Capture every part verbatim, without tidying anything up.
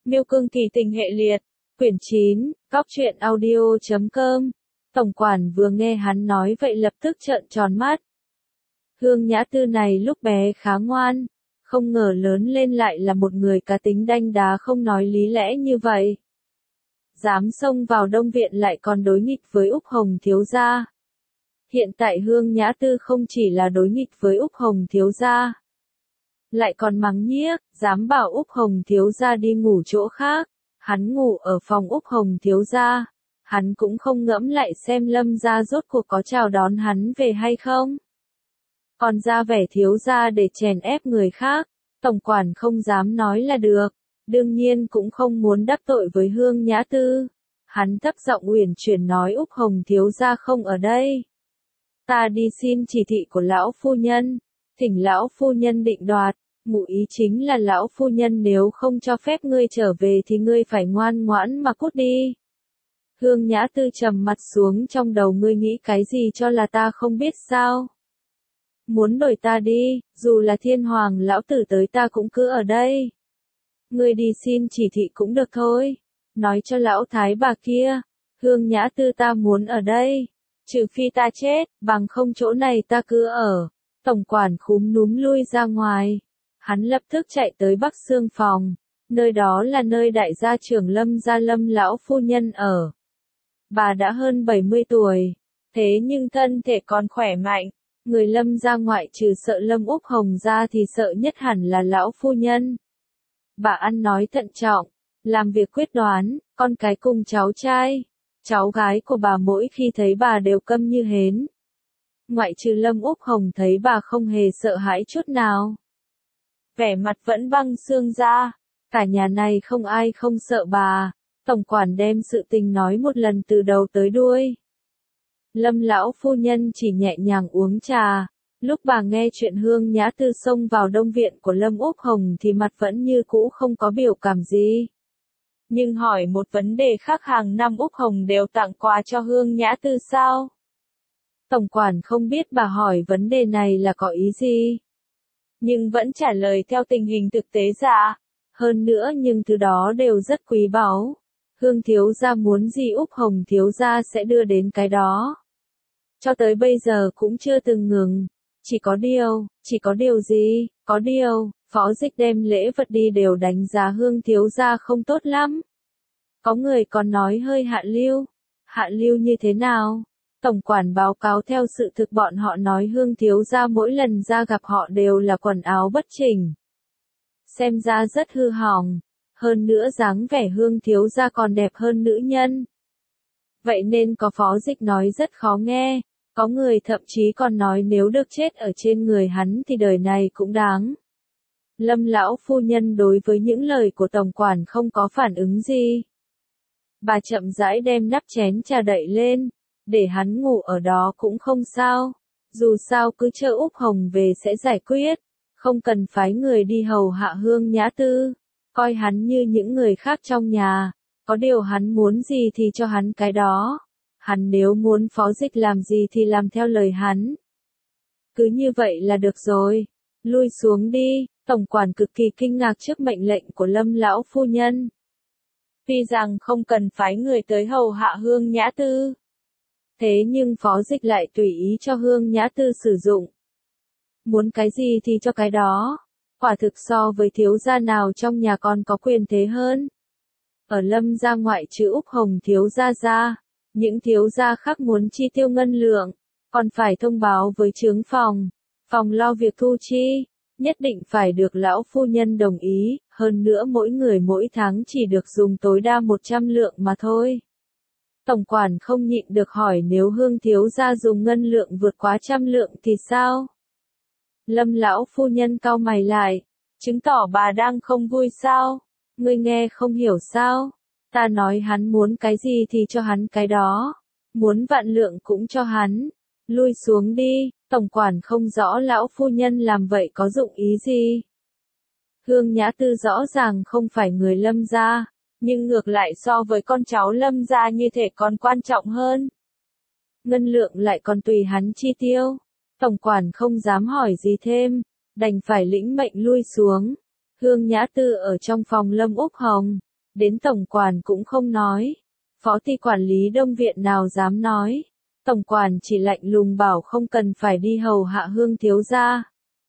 Miêu Cương Kỳ Tình Hệ Liệt, quyển chín, cóc truyện audio chấm com. Tổng quản vừa nghe hắn nói vậy lập tức trợn tròn mắt. Hương Nhã Tư này lúc bé khá ngoan, không ngờ lớn lên lại là một người cá tính đanh đá không nói lý lẽ như vậy. Dám xông vào Đông Viện lại còn đối nghịch với Úc Hồng thiếu gia. Hiện tại Hương Nhã Tư không chỉ là đối nghịch với Úc Hồng thiếu gia, lại còn mắng nhiếc, dám bảo Úc Hồng thiếu gia đi ngủ chỗ khác. Hắn ngủ ở phòng Úc Hồng thiếu gia, hắn cũng không ngẫm lại xem Lâm gia rốt cuộc có chào đón hắn về hay không. Còn ra vẻ thiếu gia để chèn ép người khác, tổng quản không dám nói là được, đương nhiên cũng không muốn đắc tội với Hương Nhã Tư. Hắn thấp giọng uyển chuyển nói Úc Hồng thiếu gia không ở đây. Ta đi xin chỉ thị của lão phu nhân, thỉnh lão phu nhân định đoạt. Ngụ ý chính là lão phu nhân nếu không cho phép ngươi trở về thì ngươi phải ngoan ngoãn mà cút đi. Hương Nhã Tư trầm mặt xuống, trong đầu ngươi nghĩ cái gì cho là ta không biết sao? Muốn đuổi ta đi, dù là thiên hoàng lão tử tới ta cũng cứ ở đây. Ngươi đi xin chỉ thị cũng được thôi. Nói cho lão thái bà kia, Hương Nhã Tư ta muốn ở đây. Trừ phi ta chết, bằng không chỗ này ta cứ ở. Tổng quản khúm núm lui ra ngoài. Hắn lập tức chạy tới Bắc Xương phòng, nơi đó là nơi đại gia trưởng Lâm gia Lâm lão phu nhân ở. Bà đã hơn bảy mươi tuổi, thế nhưng thân thể còn khỏe mạnh, người Lâm gia ngoại trừ sợ Lâm Úc Hồng ra thì sợ nhất hẳn là lão phu nhân. Bà ăn nói thận trọng, làm việc quyết đoán, con cái cùng cháu trai, cháu gái của bà mỗi khi thấy bà đều câm như hến. Ngoại trừ Lâm Úc Hồng thấy bà không hề sợ hãi chút nào. Vẻ mặt vẫn băng xương ra, cả nhà này không ai không sợ bà. Tổng quản đem sự tình nói một lần từ đầu tới đuôi. Lâm lão phu nhân chỉ nhẹ nhàng uống trà, lúc bà nghe chuyện Hương Nhã Tư xông vào Đông Viện của Lâm Úc Hồng thì mặt vẫn như cũ không có biểu cảm gì. Nhưng hỏi một vấn đề khác, hàng năm Úc Hồng đều tặng quà cho Hương Nhã Tư sao? Tổng quản không biết bà hỏi vấn đề này là có ý gì, nhưng vẫn trả lời theo tình hình thực tế dạ. Hơn nữa nhưng thứ đó đều rất quý báu. Hương thiếu gia muốn gì Úc Hồng thiếu gia sẽ đưa đến cái đó. Cho tới bây giờ cũng chưa từng ngừng. Chỉ có điều, chỉ có điều gì, có điều, phó dịch đem lễ vật đi đều đánh giá Hương thiếu gia không tốt lắm. Có người còn nói hơi hạ lưu. Hạ lưu như thế nào? Tổng quản báo cáo theo sự thực bọn họ nói Hương thiếu gia mỗi lần ra gặp họ đều là quần áo bất chỉnh. Xem ra rất hư hỏng. Hơn nữa dáng vẻ Hương thiếu gia còn đẹp hơn nữ nhân. Vậy nên có phó dịch nói rất khó nghe. Có người thậm chí còn nói nếu được chết ở trên người hắn thì đời này cũng đáng. Lâm lão phu nhân đối với những lời của tổng quản không có phản ứng gì. Bà chậm rãi đem nắp chén trà đậy lên. Để hắn ngủ ở đó cũng không sao. Dù sao cứ chờ Úc Hồng về sẽ giải quyết. Không cần phái người đi hầu hạ Hương Nhã Tư. Coi hắn như những người khác trong nhà. Có điều hắn muốn gì thì cho hắn cái đó. Hắn nếu muốn phó dịch làm gì thì làm theo lời hắn. Cứ như vậy là được rồi. Lui xuống đi. Tổng quản cực kỳ kinh ngạc trước mệnh lệnh của Lâm lão phu nhân. Tuy rằng không cần phái người tới hầu hạ Hương Nhã Tư. Thế nhưng phó dịch lại tùy ý cho Hương Nhã Tư sử dụng. Muốn cái gì thì cho cái đó. Quả thực so với thiếu gia nào trong nhà còn có quyền thế hơn. Ở Lâm gia ngoại trừ Úc Hồng thiếu gia ra, những thiếu gia khác muốn chi tiêu ngân lượng, còn phải thông báo với chướng phòng, phòng lo việc thu chi, nhất định phải được lão phu nhân đồng ý, hơn nữa mỗi người mỗi tháng chỉ được dùng tối đa một trăm lượng mà thôi. Tổng quản không nhịn được hỏi nếu Hương thiếu gia dùng ngân lượng vượt quá trăm lượng thì sao? Lâm lão phu nhân cau mày lại, chứng tỏ bà đang không vui sao? Ngươi nghe không hiểu sao? Ta nói hắn muốn cái gì thì cho hắn cái đó. Muốn vạn lượng cũng cho hắn. Lui xuống đi, tổng quản không rõ lão phu nhân làm vậy có dụng ý gì. Hương Nhã Tư rõ ràng không phải người Lâm gia, nhưng ngược lại so với con cháu Lâm gia như thể còn quan trọng hơn. Ngân lượng lại còn tùy hắn chi tiêu. Tổng quản không dám hỏi gì thêm, đành phải lĩnh mệnh lui xuống. Hương Nhã Tư ở trong phòng Lâm Úc Hồng, đến tổng quản cũng không nói. Phó ty quản lý Đông Viện nào dám nói. Tổng quản chỉ lạnh lùng bảo không cần phải đi hầu hạ Hương thiếu gia.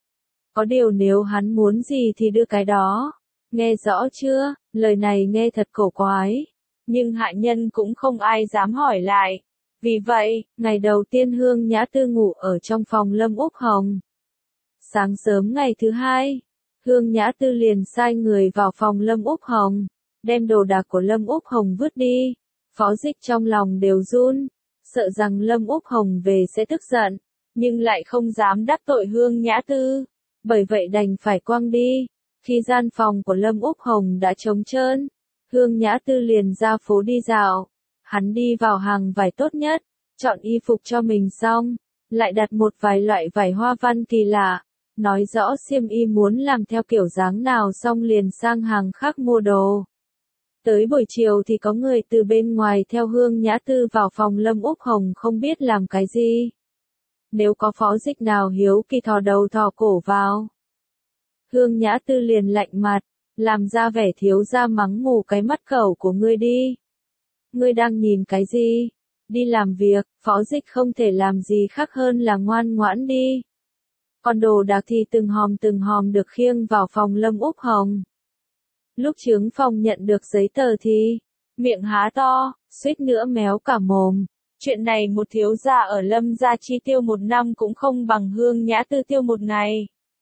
Có điều nếu hắn muốn gì thì đưa cái đó. Nghe rõ chưa? Lời này nghe thật cổ quái. Nhưng hạ nhân cũng không ai dám hỏi lại. Vì vậy, ngày đầu tiên Hương Nhã Tư ngủ ở trong phòng Lâm Úc Hồng. Sáng sớm ngày thứ hai, Hương Nhã Tư liền sai người vào phòng Lâm Úc Hồng, đem đồ đạc của Lâm Úc Hồng vứt đi. Phó Dịch trong lòng đều run, sợ rằng Lâm Úc Hồng về sẽ tức giận, nhưng lại không dám đắc tội Hương Nhã Tư, bởi vậy đành phải quăng đi. Khi gian phòng của Lâm Úc Hồng đã trống trơn, Hương Nhã Tư liền ra phố đi dạo. Hắn đi vào hàng vải tốt nhất, chọn y phục cho mình xong, lại đặt một vài loại vải hoa văn kỳ lạ, nói rõ xiêm y muốn làm theo kiểu dáng nào xong liền sang hàng khác mua đồ. Tới buổi chiều thì có người từ bên ngoài theo Hương Nhã Tư vào phòng Lâm Úc Hồng không biết làm cái gì. Nếu có Phó Dịch nào hiếu kỳ thò đầu thò cổ vào, Hương Nhã Tư liền lạnh mặt, làm ra vẻ thiếu gia mắng mù cái mắt cẩu của ngươi đi. Ngươi đang nhìn cái gì? Đi làm việc, Phó Dịch không thể làm gì khác hơn là ngoan ngoãn đi. Còn đồ đạc thì từng hòm từng hòm được khiêng vào phòng Lâm Úc Hồng. Lúc Chướng Phòng nhận được giấy tờ thì, miệng há to, suýt nữa méo cả mồm. Chuyện này một thiếu gia ở Lâm gia chi tiêu một năm cũng không bằng Hương Nhã Tư tiêu một ngày.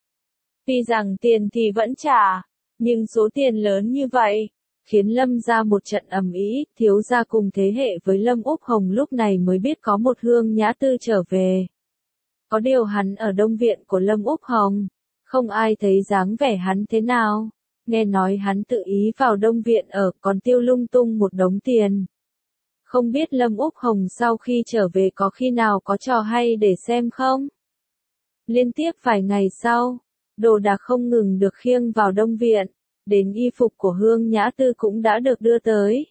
Tuy rằng tiền thì vẫn trả, nhưng số tiền lớn như vậy, khiến Lâm gia một trận ầm ĩ. Thiếu gia cùng thế hệ với Lâm Úc Hồng lúc này mới biết có một Hương Nhã Tư trở về. Có điều hắn ở Đông Viện của Lâm Úc Hồng, không ai thấy dáng vẻ hắn thế nào. Nghe nói hắn tự ý vào Đông Viện ở còn tiêu lung tung một đống tiền. Không biết Lâm Úc Hồng sau khi trở về có khi nào có trò hay để xem không? Liên tiếp vài ngày sau, đồ đạc không ngừng được khiêng vào Đông Viện, đến y phục của Hương Nhã Tư cũng đã được đưa tới.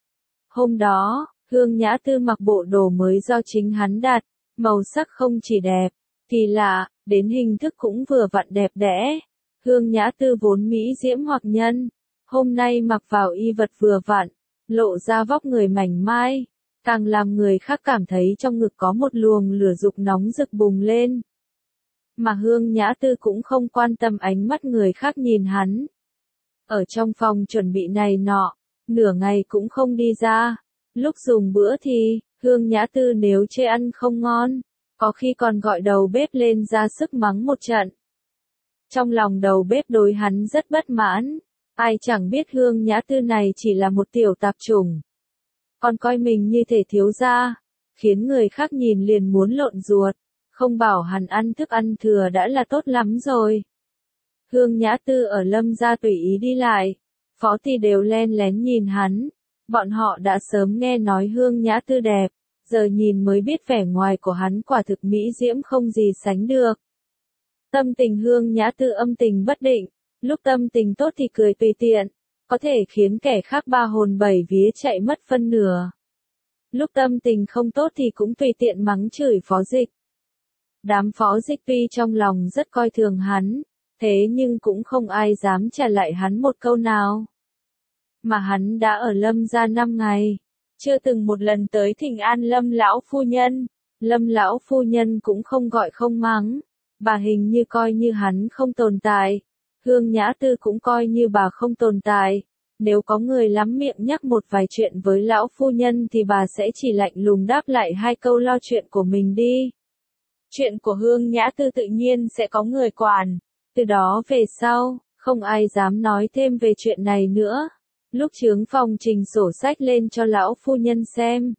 Hôm đó, Hương Nhã Tư mặc bộ đồ mới do chính hắn đặt, màu sắc không chỉ đẹp, kỳ lạ, đến hình thức cũng vừa vặn đẹp đẽ. Hương Nhã Tư vốn mỹ diễm hoặc nhân, hôm nay mặc vào y vật vừa vặn, lộ ra vóc người mảnh mai, càng làm người khác cảm thấy trong ngực có một luồng lửa dục nóng rực bùng lên. Mà Hương Nhã Tư cũng không quan tâm ánh mắt người khác nhìn hắn. Ở trong phòng chuẩn bị này nọ, nửa ngày cũng không đi ra. Lúc dùng bữa thì, Hương Nhã Tư nếu chê ăn không ngon, có khi còn gọi đầu bếp lên ra sức mắng một trận. Trong lòng đầu bếp đối hắn rất bất mãn, ai chẳng biết Hương Nhã Tư này chỉ là một tiểu tạp chủng. Còn coi mình như thể thiếu gia, khiến người khác nhìn liền muốn lộn ruột, không bảo hắn ăn thức ăn thừa đã là tốt lắm rồi. Hương Nhã Tư ở Lâm gia tùy ý đi lại, Phó Ty đều len lén nhìn hắn, bọn họ đã sớm nghe nói Hương Nhã Tư đẹp, giờ nhìn mới biết vẻ ngoài của hắn quả thực mỹ diễm không gì sánh được. Tâm tình Hương Nhã Tư âm tình bất định, lúc tâm tình tốt thì cười tùy tiện, có thể khiến kẻ khác ba hồn bảy vía chạy mất phân nửa. Lúc tâm tình không tốt thì cũng tùy tiện mắng chửi Phó Dịch. Đám Phó Dịch tuy trong lòng rất coi thường hắn, thế nhưng cũng không ai dám trả lại hắn một câu nào. Mà hắn đã ở Lâm gia năm ngày, chưa từng một lần tới thỉnh an Lâm lão phu nhân, Lâm lão phu nhân cũng không gọi không mắng, bà hình như coi như hắn không tồn tại, Hương Nhã Tư cũng coi như bà không tồn tại. Nếu có người lắm miệng nhắc một vài chuyện với lão phu nhân thì bà sẽ chỉ lạnh lùng đáp lại hai câu lo chuyện của mình đi. Chuyện của Hương Nhã Tư tự nhiên sẽ có người quản. Từ đó về sau, không ai dám nói thêm về chuyện này nữa. Lúc Chướng Phòng trình sổ sách lên cho lão phu nhân xem,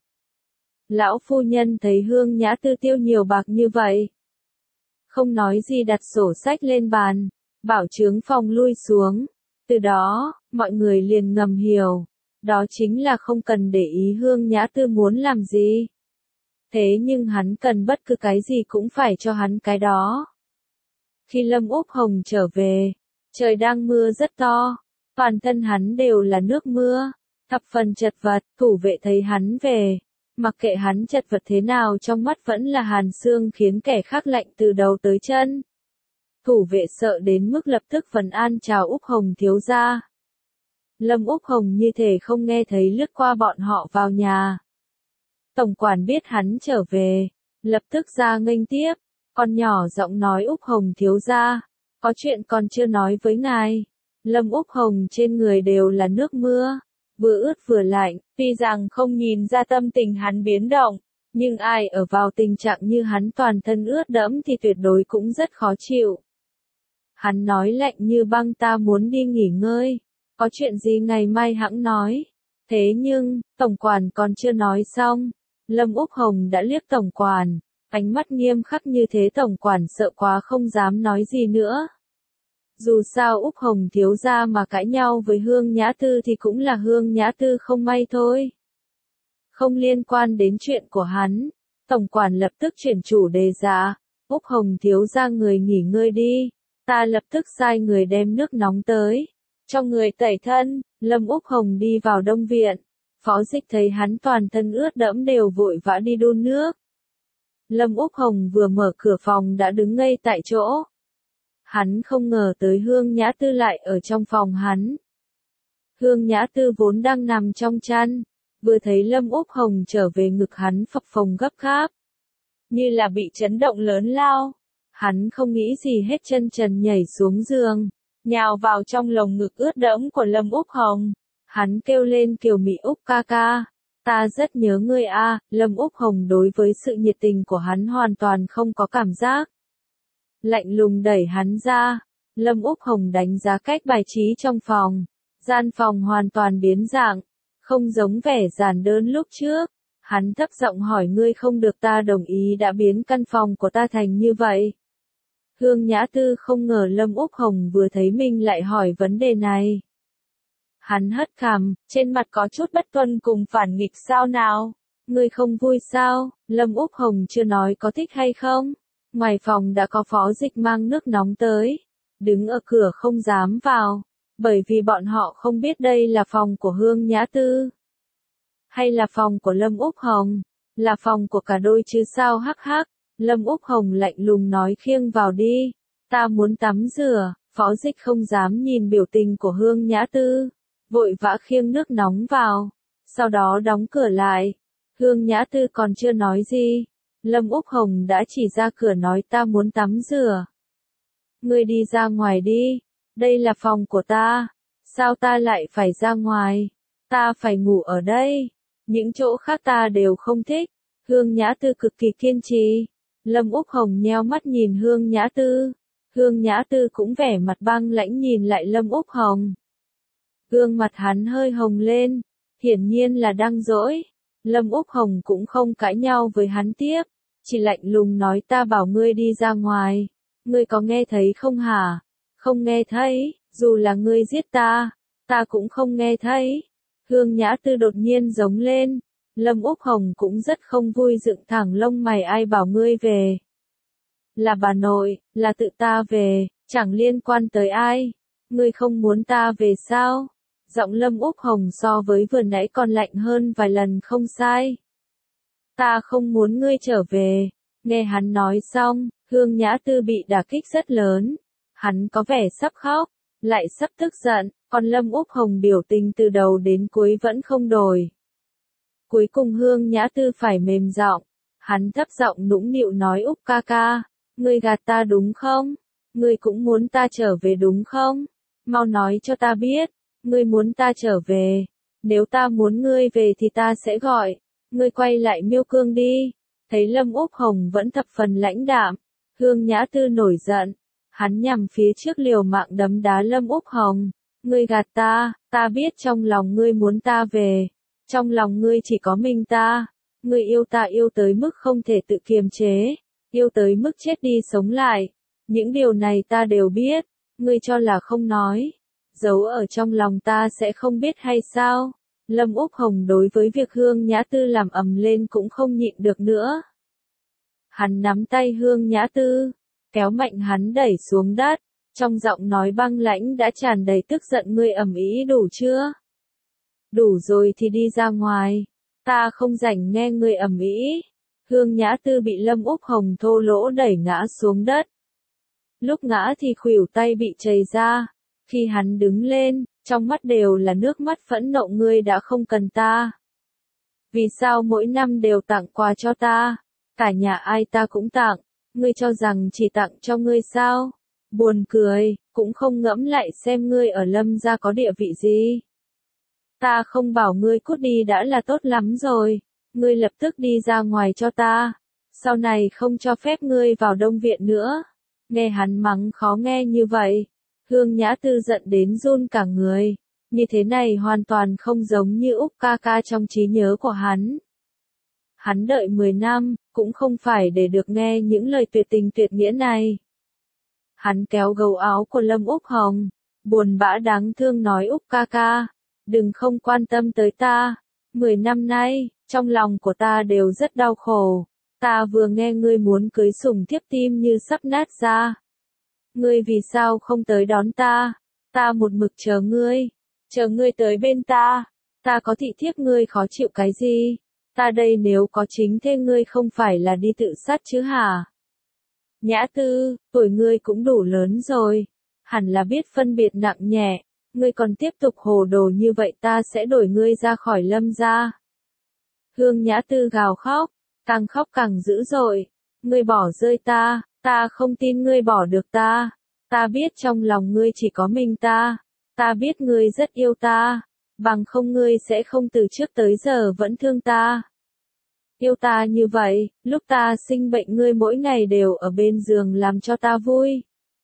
lão phu nhân thấy Hương Nhã Tư tiêu nhiều bạc như vậy, không nói gì đặt sổ sách lên bàn, bảo Chướng Phòng lui xuống. Từ đó, mọi người liền ngầm hiểu, đó chính là không cần để ý Hương Nhã Tư muốn làm gì. Thế nhưng hắn cần bất cứ cái gì cũng phải cho hắn cái đó. Khi Lâm Úc Hồng trở về, trời đang mưa rất to, toàn thân hắn đều là nước mưa, thập phần chật vật. Thủ vệ thấy hắn về, mặc kệ hắn chật vật thế nào trong mắt vẫn là hàn xương khiến kẻ khác lạnh từ đầu tới chân. Thủ vệ sợ đến mức lập tức vấn an chào Úc Hồng thiếu gia. Lâm Úc Hồng như thể không nghe thấy lướt qua bọn họ vào nhà. Tổng quản biết hắn trở về, lập tức ra nghênh tiếp, con nhỏ giọng nói Úc Hồng thiếu gia, có chuyện còn chưa nói với ngài. Lâm Úc Hồng trên người đều là nước mưa, vừa ướt vừa lạnh, tuy rằng không nhìn ra tâm tình hắn biến động, nhưng ai ở vào tình trạng như hắn toàn thân ướt đẫm thì tuyệt đối cũng rất khó chịu. Hắn nói lạnh như băng ta muốn đi nghỉ ngơi, có chuyện gì ngày mai hẵng nói. Thế nhưng, tổng quản còn chưa nói xong, Lâm Úc Hồng đã liếc tổng quản, ánh mắt nghiêm khắc như thế tổng quản sợ quá không dám nói gì nữa. Dù sao Úc Hồng thiếu gia mà cãi nhau với Hương Nhã Tư thì cũng là Hương Nhã Tư không may thôi. Không liên quan đến chuyện của hắn, tổng quản lập tức chuyển chủ đề ra, Úc Hồng thiếu gia người nghỉ ngơi đi, ta lập tức sai người đem nước nóng tới, cho người tẩy thân. Lâm Úc Hồng đi vào đông viện, Phó Dịch thấy hắn toàn thân ướt đẫm đều vội vã đi đun nước. Lâm Úc Hồng vừa mở cửa phòng đã đứng ngây tại chỗ. Hắn không ngờ tới Hương Nhã Tư lại ở trong phòng hắn. Hương Nhã Tư vốn đang nằm trong chăn, vừa thấy Lâm Úc Hồng trở về ngực hắn phập phồng gấp gáp, như là bị chấn động lớn lao. Hắn không nghĩ gì hết chân trần nhảy xuống giường, nhào vào trong lồng ngực ướt đẫm của Lâm Úc Hồng. Hắn kêu lên kiều mị Úc ca ca, ta rất nhớ ngươi a. Lâm Úc Hồng đối với sự nhiệt tình của hắn hoàn toàn không có cảm giác. Lạnh lùng đẩy hắn ra, Lâm Úc Hồng đánh giá cách bài trí trong phòng. Gian phòng hoàn toàn biến dạng, không giống vẻ giản đơn lúc trước. Hắn thấp giọng hỏi ngươi không được ta đồng ý đã biến căn phòng của ta thành như vậy. Hương Nhã Tư không ngờ Lâm Úc Hồng vừa thấy mình lại hỏi vấn đề này. Hắn hất cằm, trên mặt có chút bất tuân cùng phản nghịch sao nào? Ngươi không vui sao? Lâm Úc Hồng chưa nói có thích hay không. Ngoài phòng đã có Phó Dịch mang nước nóng tới, đứng ở cửa không dám vào, bởi vì bọn họ không biết đây là phòng của Hương Nhã Tư, hay là phòng của Lâm Úc Hồng, là phòng của cả đôi chứ sao hắc hắc. Lâm Úc Hồng lạnh lùng nói khiêng vào đi, ta muốn tắm rửa. Phó Dịch không dám nhìn biểu tình của Hương Nhã Tư, vội vã khiêng nước nóng vào, sau đó đóng cửa lại. Hương Nhã Tư còn chưa nói gì, Lâm Úc Hồng đã chỉ ra cửa nói ta muốn tắm rửa. Ngươi đi ra ngoài đi, đây là phòng của ta, sao ta lại phải ra ngoài, ta phải ngủ ở đây, những chỗ khác ta đều không thích. Hương Nhã Tư cực kỳ kiên trì. Lâm Úc Hồng nheo mắt nhìn Hương Nhã Tư, Hương Nhã Tư cũng vẻ mặt băng lãnh nhìn lại Lâm Úc Hồng. Gương mặt hắn hơi hồng lên, hiển nhiên là đang dỗi. Lâm Úc Hồng cũng không cãi nhau với hắn tiếp, chỉ lạnh lùng nói ta bảo ngươi đi ra ngoài, ngươi có nghe thấy không hả? Không nghe thấy, dù là ngươi giết ta, ta cũng không nghe thấy. Hương Nhã Tư đột nhiên giống lên, Lâm Úc Hồng cũng rất không vui dựng thẳng lông mày ai bảo ngươi về. Là bà nội, là tự ta về, chẳng liên quan tới ai. Ngươi không muốn ta về sao? Giọng Lâm Úc Hồng so với vừa nãy còn lạnh hơn vài lần không sai. Ta không muốn ngươi trở về. Nghe hắn nói xong, Hương Nhã Tư bị đả kích rất lớn. Hắn có vẻ sắp khóc, lại sắp tức giận, còn Lâm Úc Hồng biểu tình từ đầu đến cuối vẫn không đổi. Cuối cùng Hương Nhã Tư phải mềm giọng, hắn thấp giọng nũng nịu nói Úc ca ca, ngươi gạt ta đúng không? Ngươi cũng muốn ta trở về đúng không? Mau nói cho ta biết, ngươi muốn ta trở về, nếu ta muốn ngươi về thì ta sẽ gọi, ngươi quay lại Miêu Cương đi. Thấy Lâm Úc Hồng vẫn thập phần lãnh đạm, Hương Nhã Tư nổi giận, hắn nhằm phía trước liều mạng đấm đá Lâm Úc Hồng, ngươi gạt ta, ta biết trong lòng ngươi muốn ta về, trong lòng ngươi chỉ có mình ta, ngươi yêu ta yêu tới mức không thể tự kiềm chế, yêu tới mức chết đi sống lại, những điều này ta đều biết, ngươi cho là không nói, giấu ở trong lòng ta sẽ không biết hay sao? Lâm Úc Hồng đối với việc Hương Nhã Tư làm ầm lên cũng không nhịn được nữa. Hắn nắm tay Hương Nhã Tư, kéo mạnh hắn đẩy xuống đất, trong giọng nói băng lãnh đã tràn đầy tức giận ngươi ầm ĩ đủ chưa? Đủ rồi thì đi ra ngoài, ta không rảnh nghe ngươi ầm ĩ. Hương Nhã Tư bị Lâm Úc Hồng thô lỗ đẩy ngã xuống đất. Lúc ngã thì khuỷu tay bị chày ra, khi hắn đứng lên, trong mắt đều là nước mắt phẫn nộ. Ngươi đã không cần ta. Vì sao mỗi năm đều tặng quà cho ta? Cả nhà ai ta cũng tặng, ngươi cho rằng chỉ tặng cho ngươi sao? Buồn cười, cũng không ngẫm lại xem ngươi ở Lâm gia có địa vị gì. Ta không bảo ngươi cút đi đã là tốt lắm rồi, ngươi lập tức đi ra ngoài cho ta, sau này không cho phép ngươi vào Đông Viện nữa. Nghe hắn mắng khó nghe như vậy, Hương Nhã Tư giận đến run cả người, như thế này hoàn toàn không giống như Úc ca ca trong trí nhớ của hắn. Hắn đợi mười năm, cũng không phải để được nghe những lời tuyệt tình tuyệt nghĩa này. Hắn kéo gấu áo của Lâm Úc Hồng, buồn bã đáng thương nói Úc ca ca, đừng không quan tâm tới ta. Mười năm nay, trong lòng của ta đều rất đau khổ. Ta vừa nghe ngươi muốn cưới Sùng Thiếp tim như sắp nát ra. Ngươi vì sao không tới đón ta? Ta một mực chờ ngươi, chờ ngươi tới bên ta. Ta có thị thiếp ngươi khó chịu cái gì? Ta đây nếu có chính thế ngươi không phải là đi tự sát chứ hả? Nhã Tư, tuổi ngươi cũng đủ lớn rồi, hẳn là biết phân biệt nặng nhẹ, ngươi còn tiếp tục hồ đồ như vậy ta sẽ đuổi ngươi ra khỏi Lâm gia. Hương Nhã Tư gào khóc, càng khóc càng dữ dội, ngươi bỏ rơi ta, ta không tin ngươi bỏ được ta, ta biết trong lòng ngươi chỉ có mình ta, ta biết ngươi rất yêu ta, bằng không ngươi sẽ không từ trước tới giờ vẫn thương ta. Yêu ta như vậy, lúc ta sinh bệnh ngươi mỗi ngày đều ở bên giường làm cho ta vui.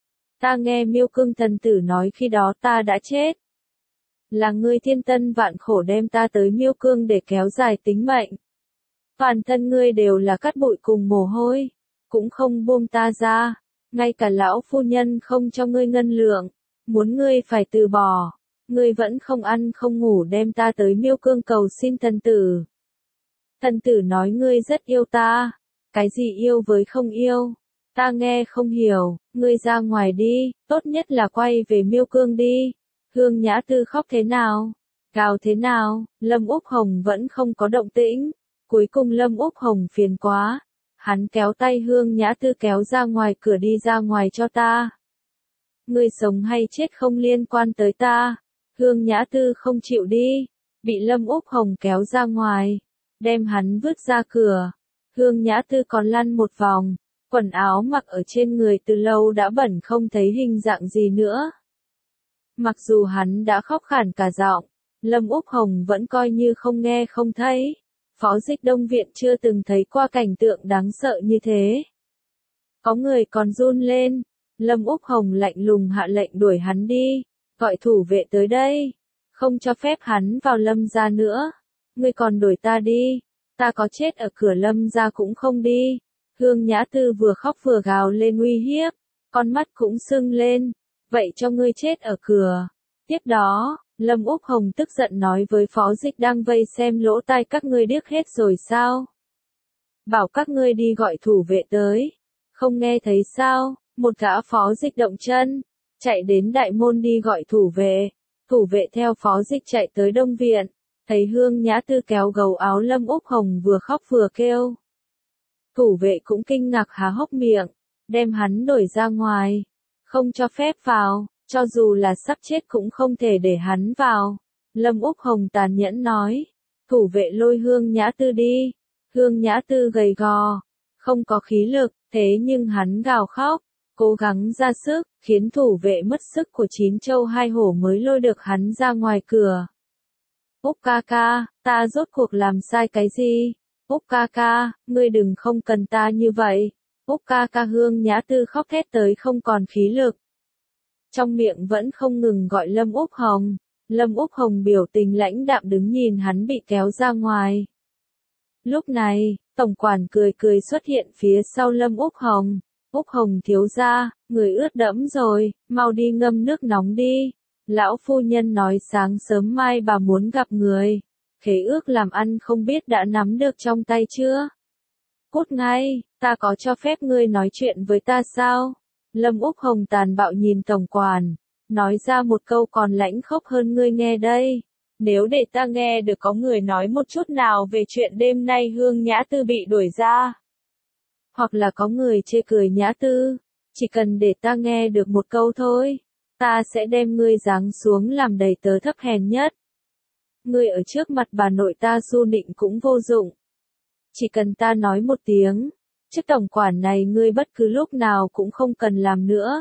Ta nghe Miêu Cương thần tử nói khi đó ta đã chết. Là ngươi thiên tân vạn khổ đem ta tới Miêu Cương để kéo dài tính mệnh. Toàn thân ngươi đều là cát bụi cùng mồ hôi, cũng không buông ta ra, ngay cả lão phu nhân không cho ngươi ngân lượng, muốn ngươi phải từ bỏ, ngươi vẫn không ăn không ngủ đem ta tới Miêu Cương cầu xin thần tử. Thần tử nói ngươi rất yêu ta, cái gì yêu với không yêu, ta nghe không hiểu, ngươi ra ngoài đi, tốt nhất là quay về Miêu Cương đi. Hương Nhã Tư khóc thế nào, gào thế nào, Lâm Úc Hồng vẫn không có động tĩnh, cuối cùng Lâm Úc Hồng phiền quá, hắn kéo tay Hương Nhã Tư kéo ra ngoài cửa đi ra ngoài cho ta. Ngươi sống hay chết không liên quan tới ta. Hương Nhã Tư không chịu đi, bị Lâm Úc Hồng kéo ra ngoài, đem hắn vứt ra cửa. Hương Nhã Tư còn lăn một vòng, quần áo mặc ở trên người từ lâu đã bẩn không thấy hình dạng gì nữa. Mặc dù hắn đã khóc khản cả giọng, Lâm Úc Hồng vẫn coi như không nghe không thấy. Phó Dịch Đông Viện chưa từng thấy qua cảnh tượng đáng sợ như thế. Có người còn run lên, Lâm Úc Hồng lạnh lùng hạ lệnh đuổi hắn đi, gọi thủ vệ tới đây, không cho phép hắn vào Lâm gia nữa. Ngươi còn đuổi ta đi, ta có chết ở cửa Lâm gia cũng không đi. Hương Nhã Tư vừa khóc vừa gào lên uy hiếp, con mắt cũng sưng lên, vậy cho ngươi chết ở cửa. Tiếp đó, Lâm Úc Hồng tức giận nói với Phó Dịch đang vây xem lỗ tai các ngươi điếc hết rồi sao? Bảo các ngươi đi gọi thủ vệ tới, không nghe thấy sao? Một gã Phó Dịch động chân, chạy đến đại môn đi gọi thủ vệ. Thủ vệ theo Phó Dịch chạy tới Đông Viện, thấy Hương Nhã Tư kéo gầu áo Lâm Úc Hồng vừa khóc vừa kêu. Thủ vệ cũng kinh ngạc há hốc miệng, đem hắn đuổi ra ngoài, không cho phép vào, cho dù là sắp chết cũng không thể để hắn vào. Lâm Úc Hồng tàn nhẫn nói, thủ vệ lôi Hương Nhã Tư đi. Hương Nhã Tư gầy gò, không có khí lực, thế nhưng hắn gào khóc, cố gắng ra sức, khiến thủ vệ mất sức của chín châu hai hổ mới lôi được hắn ra ngoài cửa. Úc ca ca, ta rốt cuộc làm sai cái gì? Úc ca ca, ngươi đừng không cần ta như vậy. Úc ca ca. Hương Nhã Tư khóc thét tới không còn khí lực. Trong miệng vẫn không ngừng gọi Lâm Úc Hồng. Lâm Úc Hồng biểu tình lãnh đạm đứng nhìn hắn bị kéo ra ngoài. Lúc này, tổng quản cười cười xuất hiện phía sau Lâm Úc Hồng. Úc Hồng thiếu gia, người ướt đẫm rồi, mau đi ngâm nước nóng đi. Lão phu nhân nói sáng sớm mai bà muốn gặp người. Khế ước làm ăn không biết đã nắm được trong tay chưa? Cút ngay, ta có cho phép ngươi nói chuyện với ta sao? Lâm Úc Hồng tàn bạo nhìn tổng quản, nói ra một câu còn lãnh khốc hơn ngươi nghe đây. Nếu để ta nghe được có người nói một chút nào về chuyện đêm nay Hương Nhã Tư bị đuổi ra, hoặc là có người chê cười Nhã Tư, chỉ cần để ta nghe được một câu thôi, ta sẽ đem ngươi giáng xuống làm đầy tớ thấp hèn nhất. Ngươi ở trước mặt bà nội ta su nịnh cũng vô dụng. Chỉ cần ta nói một tiếng, chức tổng quản này ngươi bất cứ lúc nào cũng không cần làm nữa.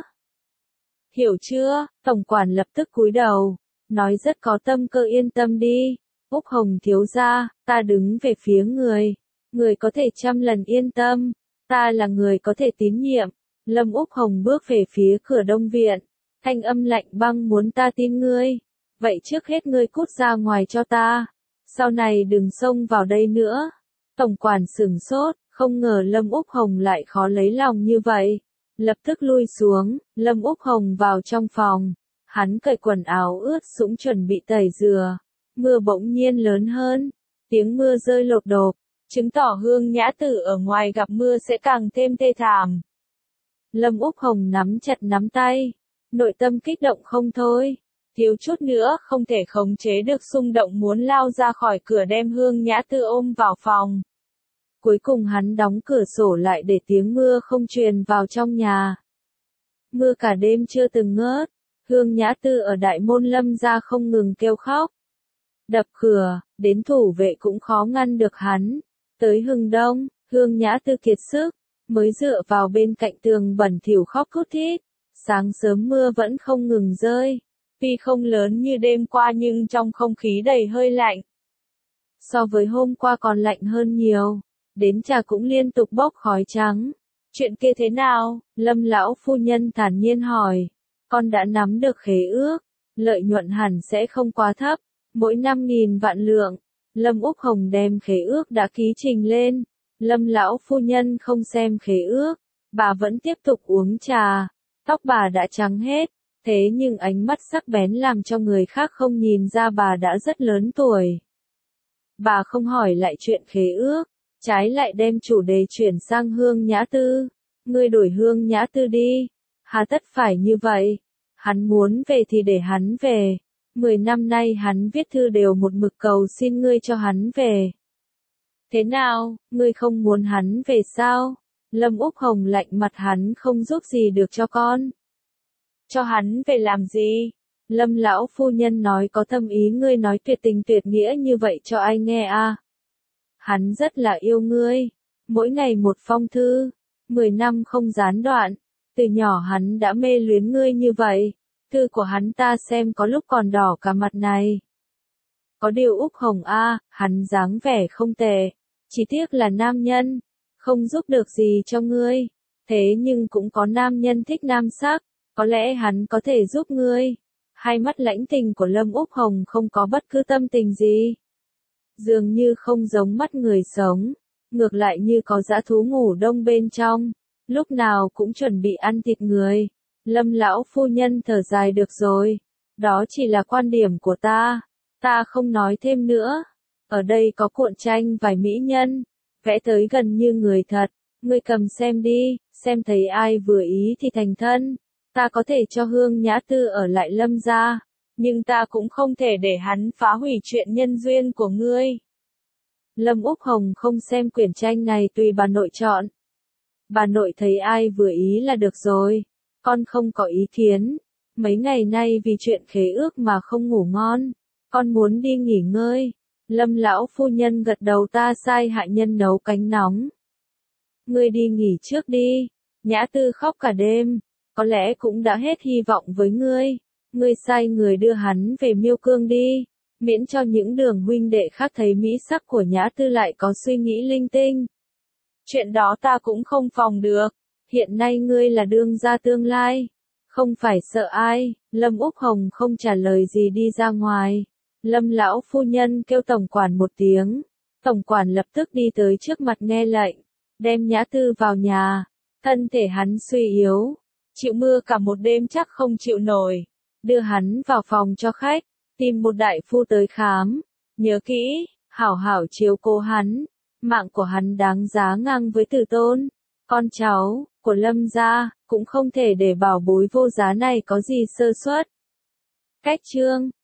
Hiểu chưa? Tổng quản lập tức cúi đầu, nói rất có tâm cơ yên tâm đi. Úc Hồng thiếu gia, ta đứng về phía người. Người có thể trăm lần yên tâm. Ta là người có thể tín nhiệm. Lâm Úc Hồng bước về phía cửa Đông Viện. Thanh âm lạnh băng muốn ta tin ngươi. Vậy trước hết ngươi cút ra ngoài cho ta. Sau này đừng xông vào đây nữa. Tổng quản sửng sốt, không ngờ Lâm Úc Hồng lại khó lấy lòng như vậy. Lập tức lui xuống, Lâm Úc Hồng vào trong phòng. Hắn cởi quần áo ướt sũng chuẩn bị tẩy rửa. Mưa bỗng nhiên lớn hơn. Tiếng mưa rơi lột đột, chứng tỏ Hương Nhã Tử ở ngoài gặp mưa sẽ càng thêm thê thảm. Lâm Úc Hồng nắm chặt nắm tay. Nội tâm kích động không thôi. Thiếu chút nữa không thể khống chế được xung động muốn lao ra khỏi cửa đem Hương Nhã Tử ôm vào phòng. Cuối cùng hắn đóng cửa sổ lại để tiếng mưa không truyền vào trong nhà. Mưa cả đêm chưa từng ngớt. Hương Nhã Tử ở đại môn Lâm gia không ngừng kêu khóc. Đập cửa, đến thủ vệ cũng khó ngăn được hắn. Tới hừng đông, Hương Nhã Tử kiệt sức, mới dựa vào bên cạnh tường bẩn thỉu khóc thút thít. Sáng sớm mưa vẫn không ngừng rơi. Tuy không lớn như đêm qua nhưng trong không khí đầy hơi lạnh. So với hôm qua còn lạnh hơn nhiều. Đến trà cũng liên tục bốc khói trắng. Chuyện kia thế nào? Lâm lão phu nhân thản nhiên hỏi. Con đã nắm được khế ước. Lợi nhuận hẳn sẽ không quá thấp. Mỗi năm nghìn vạn lượng. Lâm Úc Hồng đem khế ước đã ký trình lên. Lâm lão phu nhân không xem khế ước. Bà vẫn tiếp tục uống trà. Tóc bà đã trắng hết. Thế nhưng ánh mắt sắc bén làm cho người khác không nhìn ra bà đã rất lớn tuổi. Bà không hỏi lại chuyện khế ước. Trái lại đem chủ đề chuyển sang Hương Nhã Tư. Ngươi đổi Hương Nhã Tư đi. Hà tất phải như vậy. Hắn muốn về thì để hắn về. Mười năm nay hắn viết thư đều một mực cầu xin ngươi cho hắn về. Thế nào, ngươi không muốn hắn về sao? Lâm Úc Hồng lạnh mặt hắn không giúp gì được cho con. Cho hắn về làm gì? Lâm lão phu nhân nói có thâm ý ngươi nói tuyệt tình tuyệt nghĩa như vậy cho ai nghe à? Hắn rất là yêu ngươi. Mỗi ngày một phong thư. Mười năm không gián đoạn. Từ nhỏ hắn đã mê luyến ngươi như vậy. Thư của hắn ta xem có lúc còn đỏ cả mặt này. Có điều Úc Hồng a, hắn dáng vẻ không tệ. Chỉ tiếc là nam nhân. Không giúp được gì cho ngươi. Thế nhưng cũng có nam nhân thích nam sắc. Có lẽ hắn có thể giúp ngươi. Hai mắt lãnh tình của Lâm Úc Hồng không có bất cứ tâm tình gì. Dường như không giống mắt người sống. Ngược lại như có dã thú ngủ đông bên trong. Lúc nào cũng chuẩn bị ăn thịt người. Lâm lão phu nhân thở dài được rồi. Đó chỉ là quan điểm của ta. Ta không nói thêm nữa. Ở đây có cuộn tranh vài mỹ nhân. Vẽ tới gần như người thật. Ngươi cầm xem đi. Xem thấy ai vừa ý thì thành thân. Ta có thể cho Hương Nhã Tư ở lại Lâm gia. Nhưng ta cũng không thể để hắn phá hủy chuyện nhân duyên của ngươi. Lâm Úc Hồng không xem quyển tranh này tùy bà nội chọn. Bà nội thấy ai vừa ý là được rồi. Con không có ý kiến. Mấy ngày nay vì chuyện khế ước mà không ngủ ngon. Con muốn đi nghỉ ngơi. Lâm lão phu nhân gật đầu ta sai hạ nhân nấu cánh nóng. Ngươi đi nghỉ trước đi. Nhã Tư khóc cả đêm. Có lẽ cũng đã hết hy vọng với ngươi. Ngươi sai người đưa hắn về Miêu Cương đi. Miễn cho những đường huynh đệ khác thấy mỹ sắc của Nhã Tư lại có suy nghĩ linh tinh. Chuyện đó ta cũng không phòng được. Hiện nay ngươi là đương gia tương lai. Không phải sợ ai. Lâm Úc Hồng không trả lời gì đi ra ngoài. Lâm lão phu nhân kêu tổng quản một tiếng. Tổng quản lập tức đi tới trước mặt nghe lệnh. Đem Nhã Tư vào nhà. Thân thể hắn suy yếu. Chịu mưa cả một đêm chắc không chịu nổi. Đưa hắn vào phòng cho khách. Tìm một đại phu tới khám. Nhớ kỹ, hảo hảo chiếu cố hắn. Mạng của hắn đáng giá ngang với Từ Tôn. Con cháu của Lâm gia cũng không thể để bảo bối vô giá này có gì sơ suất. Cách chương